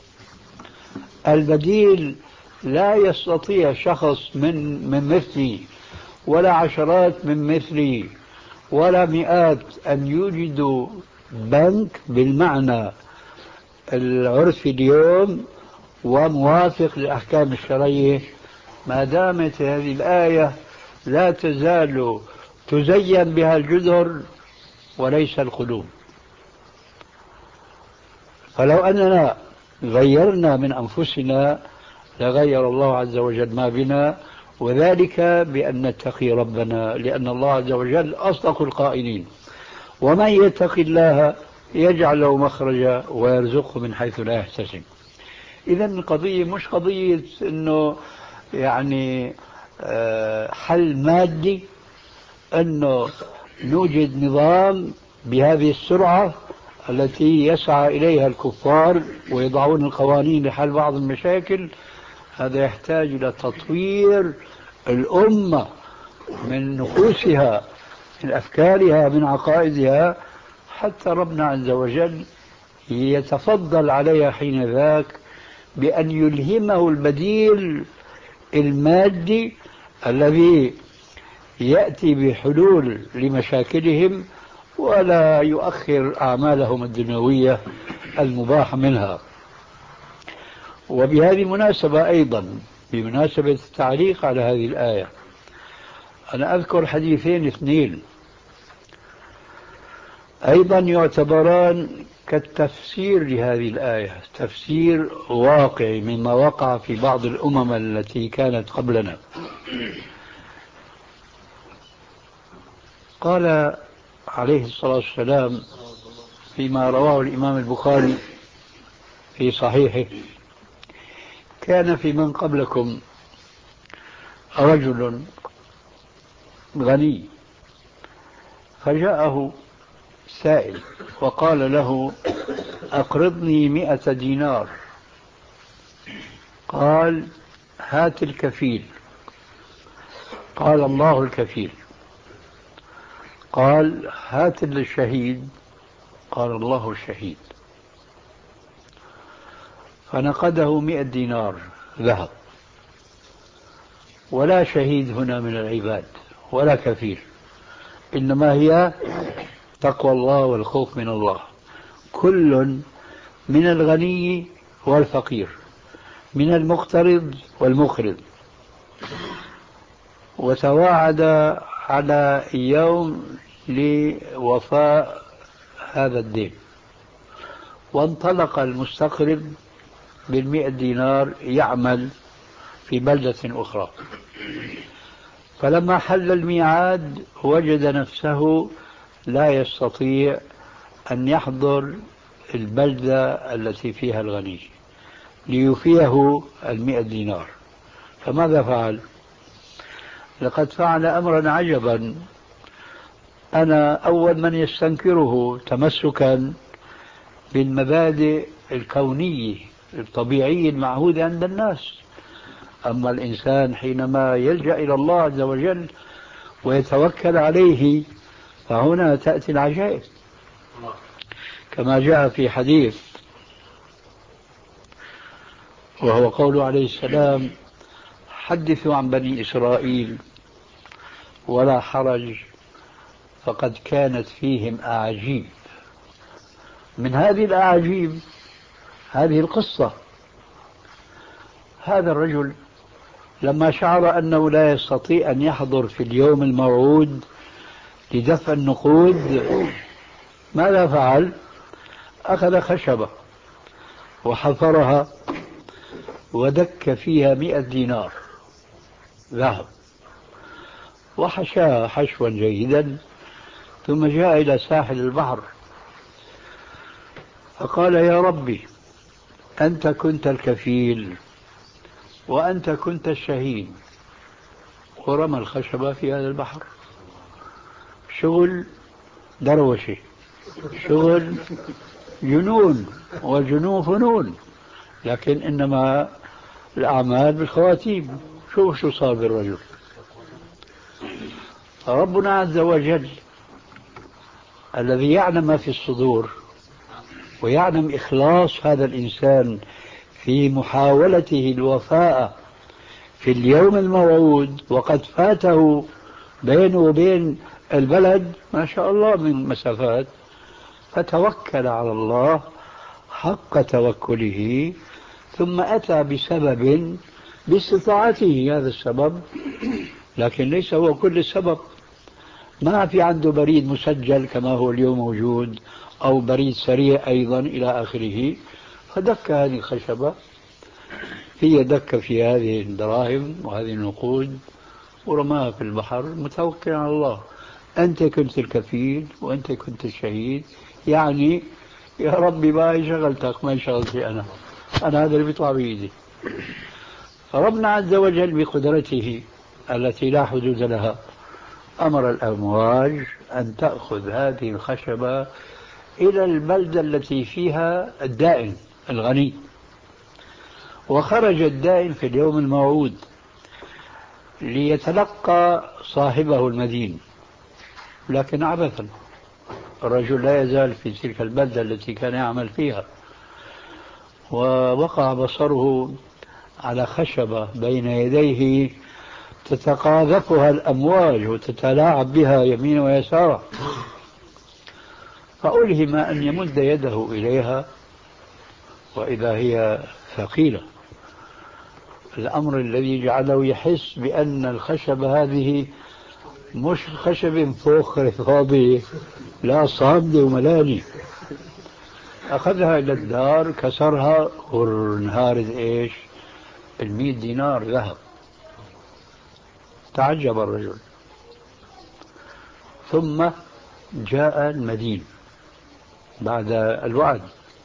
البديل لا يستطيع شخص من من مثلي ولا عشرات من مثلي ولا مئات أن يوجدوا بنك بالمعنى العرفي اليوم وموافق للأحكام الشرعية ما دامت هذه الآية لا تزال تزين بها الجذر وليس القلوب. فلو أننا غيرنا من أنفسنا لغير الله عز وجل ما بنا، وذلك بأن نتقي ربنا، لأن الله عز وجل أصدق القائلين. ومن يتق الله يجعل له مخرجا ويرزقه من حيث لا يحتسب. إذا القضية مش قضية أنه يعني حل مادي، أنه نوجد نظام بهذه السرعة التي يسعى إليها الكفار ويضعون القوانين لحل بعض المشاكل. هذا يحتاج إلى تطوير الأمة من نفوسها، من أفكارها، من عقائدها، حتى ربنا عز وجل يتفضل عليها حين ذاك بأن يلهمه البديل المادي الذي يأتي بحلول لمشاكلهم ولا يؤخر أعمالهم الدنيوية المباح منها. وبهذه المناسبة أيضا بمناسبة التعليق على هذه الآية أنا أذكر حديثين اثنين أيضا يعتبران كالتفسير لهذه الآية، تفسير واقعي مما وقع في بعض الأمم التي كانت قبلنا. قال عليه الصلاة والسلام فيما رواه الإمام البخاري في صحيحه: كان في من قبلكم رجل غني فجاءه سائل وقال له: أقرضني مئة دينار. قال: هات الكفيل. قال: الله الكفيل. قال: هات الشهيد. قال: الله الشهيد. فنقده مئة دينار ذهب. ولا شهيد هنا من العباد ولا كفيل، إنما هي تقوى الله والخوف من الله. كل من الغني والفقير، من المقترض والمقرض، وتواعد على يوم لوفاء هذا الدين، وانطلق المستقرض بالمئة دينار يعمل في بلدة أخرى، فلما حل الميعاد وجد نفسه لا يستطيع أن يحضر البلدة التي فيها الغني ليوفيه المئة دينار. فماذا فعل؟ لقد فعل أمرا عجبا أنا أول من يستنكره تمسكا بالمبادئ الكونية الطبيعية المعهودة عند الناس. أما الإنسان حينما يلجأ إلى الله عز وجل ويتوكل عليه فهنا تأتي العجائب، كما جاء في حديث وهو قوله عليه السلام: حدثوا عن بني إسرائيل ولا حرج فقد كانت فيهم أعاجيب. من هذه الأعاجيب هذه القصة: هذا الرجل لما شعر أنه لا يستطيع أن يحضر في اليوم الموعود لدفع النقود، ماذا فعل؟ أخذ خشبة وحفرها ودك فيها مئة دينار ذهب وحشاها حشوا جيدا، ثم جاء إلى ساحل البحر فقال: يا ربي، أنت كنت الكفيل وأنت كنت الشهيد، ورمى الخشبة في هذا البحر. شغل دروشة، شغل جنون، والجنون فنون، لكن إنما الأعمال بالخواتيم. شوف شو صار بالرجل. ربنا عز وجل الذي يعلم ما في الصدور ويعلم إخلاص هذا الإنسان في محاولته الوفاء في اليوم الموعود، وقد فاته بينه وبين البلد ما شاء الله من مسافات، فتوكل على الله حق توكله، ثم أتى بسبب باستطاعته هذا السبب، لكن ليس هو كل السبب. ما في عنده بريد مسجل كما هو اليوم موجود، أو بريد سريع أيضا إلى آخره، فدك هذه الخشبة، هي دك في هذه الدراهم وهذه النقود ورماها في البحر متوكل على الله. أنت كنت الكفيل وأنت كنت الشهيد، يعني يا ربي ما شغلتك ما شغلتي أنا أنا هذا اللي بيطلع بإيدي. فربنا عز وجل بقدرته التي لا حدود لها أمر الأمواج أن تأخذ هذه الخشبة إلى البلدة التي فيها الدائن الغني، وخرج الدائن في اليوم الموعود ليتلقى صاحبه المدين، لكن عبثا الرجل لا يزال في تلك البلدة التي كان يعمل فيها، ووقع بصره على خشبة بين يديه تتقاذفها الأمواج وتتلاعب بها يمين ويسار، فألهم أن يمد يده إليها وإذا هي ثقيلة. الأمر الذي جعله يحس بأن الخشبة هذه مش خشب فوخر فاضي، لا صامدة وملاني. أخذها إلى الدار كسرها وانهارت إيش؟ المئة دينار ذهب. تعجب الرجل، ثم جاء المدين بعد الوعد.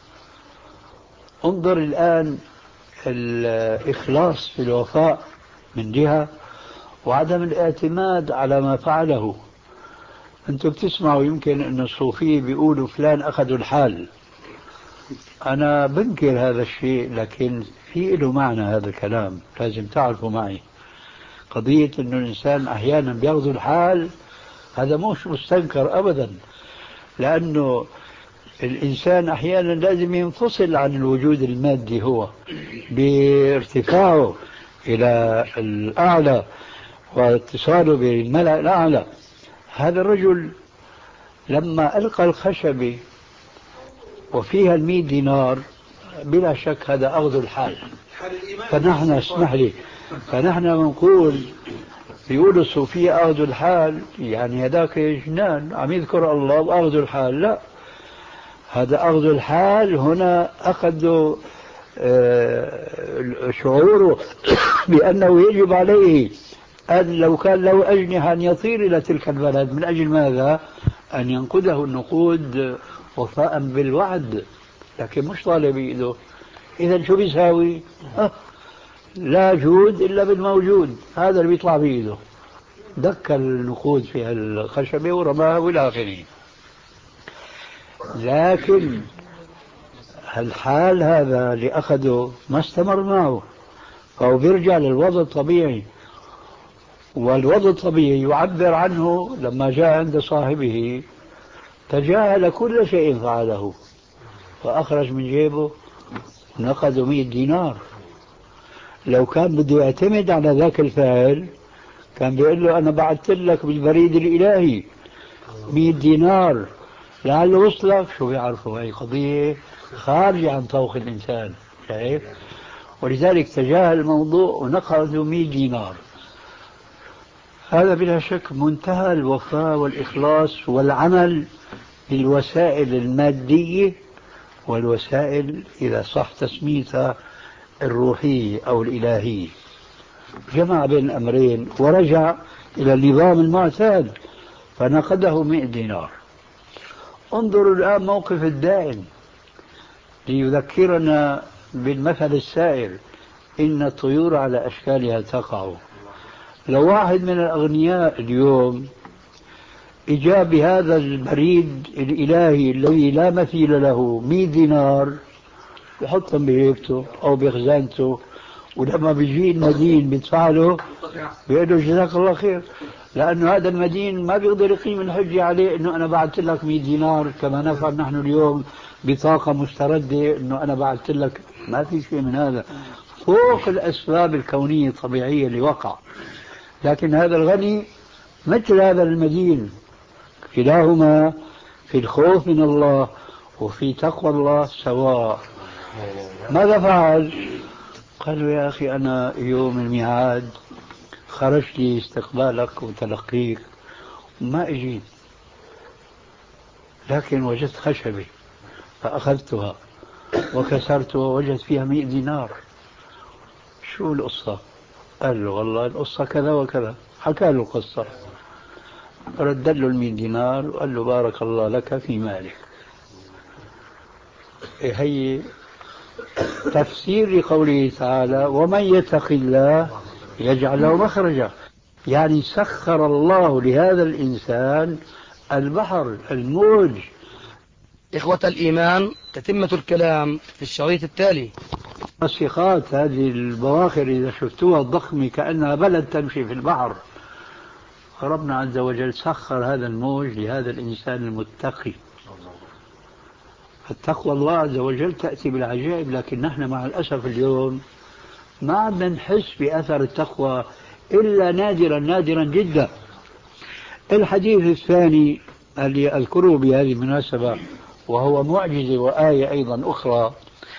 انظر الآن الإخلاص في الوفاء من جهة، وعدم الاعتماد على ما فعله. أنتم بتسمعوا يمكن أن الصوفية بيقولوا فلان أخذوا الحال. أنا بنكر هذا الشيء، لكن في له معنى هذا الكلام لازم تعرفوا معي. قضية أن الإنسان أحيانا بياخذ الحال هذا مش مستنكر أبدا، لأنه الإنسان أحيانا لازم ينفصل عن الوجود المادي هو بارتفاعه إلى الأعلى واتصاله بالملأ الأعلى. هذا الرجل لما ألقى الخشبة وفيها المئة دينار بلا شك هذا أخذ الحال. فنحن اسمح لي فنحن نقول بيقولوا الصوفية أخذ الحال يعني هذاك جنان عم يذكر الله وأخذ الحال. لا، هذا أخذ الحال هنا أخذوا شعوره بأنه يجب عليه أن لو كان له أجنحة أن يطير إلى تلك البلد. من أجل ماذا؟ أن ينقذه النقود وفاء بالوعد، لكن مش طالب بإيده. إذا شو بيساوي؟ أه لا جود إلا بالموجود، هذا اللي بيطلع بإيده. دك النقود في الخشبة ورماها إلى آخره. لكن الحال هذا اللي أخذه ما استمر معه، فهو بيرجع للوضع الطبيعي. والوضع الطبيعي يعبر عنه لما جاء عند صاحبه تجاهل كل شيء فعله فأخرج من جيبه نقد مئة دينار. لو كان بده يعتمد على ذاك الفعل كان بيقول له أنا بعثت لك بالبريد الإلهي مئة دينار لعله وصلك. شو بيعرفوا؟ هي قضية خارجة عن طوق الإنسان، شايف؟ ولذلك تجاهل الموضوع ونقد مئة دينار. هذا بلا شك منتهى الوفاء والإخلاص والعمل بالوسائل المادية والوسائل إذا صح تسميتها الروحية أو الإلهية. جمع بين الأمرين ورجع إلى النظام المعتاد فنقده مئة دينار. انظروا الآن موقف الدائن ليذكرنا بالمثل السائر إن الطيور على أشكالها تقع. لو واحد من الأغنياء اليوم إجا بهذا البريد الإلهي الذي لا مثيل له مئة دينار يحطهم بجيبته أو بخزانته، ولما بيجي المدين بيدفع له بيقول له جزاك الله خير، لأنه هذا المدين ما بيقدر يقيم الحجة عليه إنه أنا بعثت لك مئة دينار كما نفعل نحن اليوم بطاقة مستردة إنه أنا بعثت لك. ما في شيء من هذا، فوق الأسباب الكونية الطبيعية اللي وقع. لكن هذا الغني مثل هذا المدين، كلاهما في الخوف من الله وفي تقوى الله سواء. ماذا فعل؟ قال له يا أخي أنا يوم الميعاد خرجت لي استقبالك وتلقيك وما اجيت، لكن وجدت خشبة فأخذتها وكسرتها ووجدت فيها مئة دينار. شو القصة؟ قال له والله القصة كذا وكذا، حكى له القصة، رد له المئة دينار وقال له بارك الله لك في مالك. هي تفسير لقوله تعالى ومن يتق الله يجعل له مخرجا، يعني سخر الله لهذا الإنسان البحر الموج. إخوة الإيمان، تتمة الكلام في الشريط التالي. الصيخات هذه البواخر إذا شفتوها الضخمة كأنها بلد تمشي في البحر. ربنا عز وجل سخر هذا الموج لهذا الإنسان المتقي. التقوى الله عز وجل تأتي بالعجائب، لكن نحن مع الأسف اليوم ما عم نحس بأثر التقوى إلا نادرا نادرا جدا. الحديث الثاني اللي أذكره بهذه المناسبة وهو معجزة وآية أيضا أخرى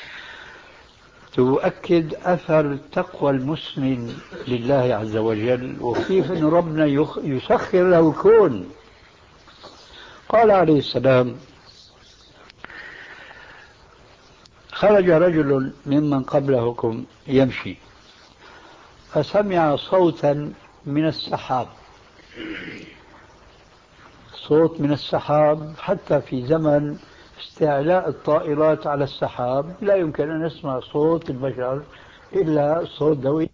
تؤكد أثر تقوى المسلم لله عز وجل وكيف أن ربنا يسخر له الكون. قال عليه السلام خرج رجل ممن قبلكم يمشي فسمع صوتا من السحاب، صوت من السحاب. حتى في زمن استعلاء الطائرات على السحاب لا يمكن أن نسمع صوت البشر إلا صوت دوي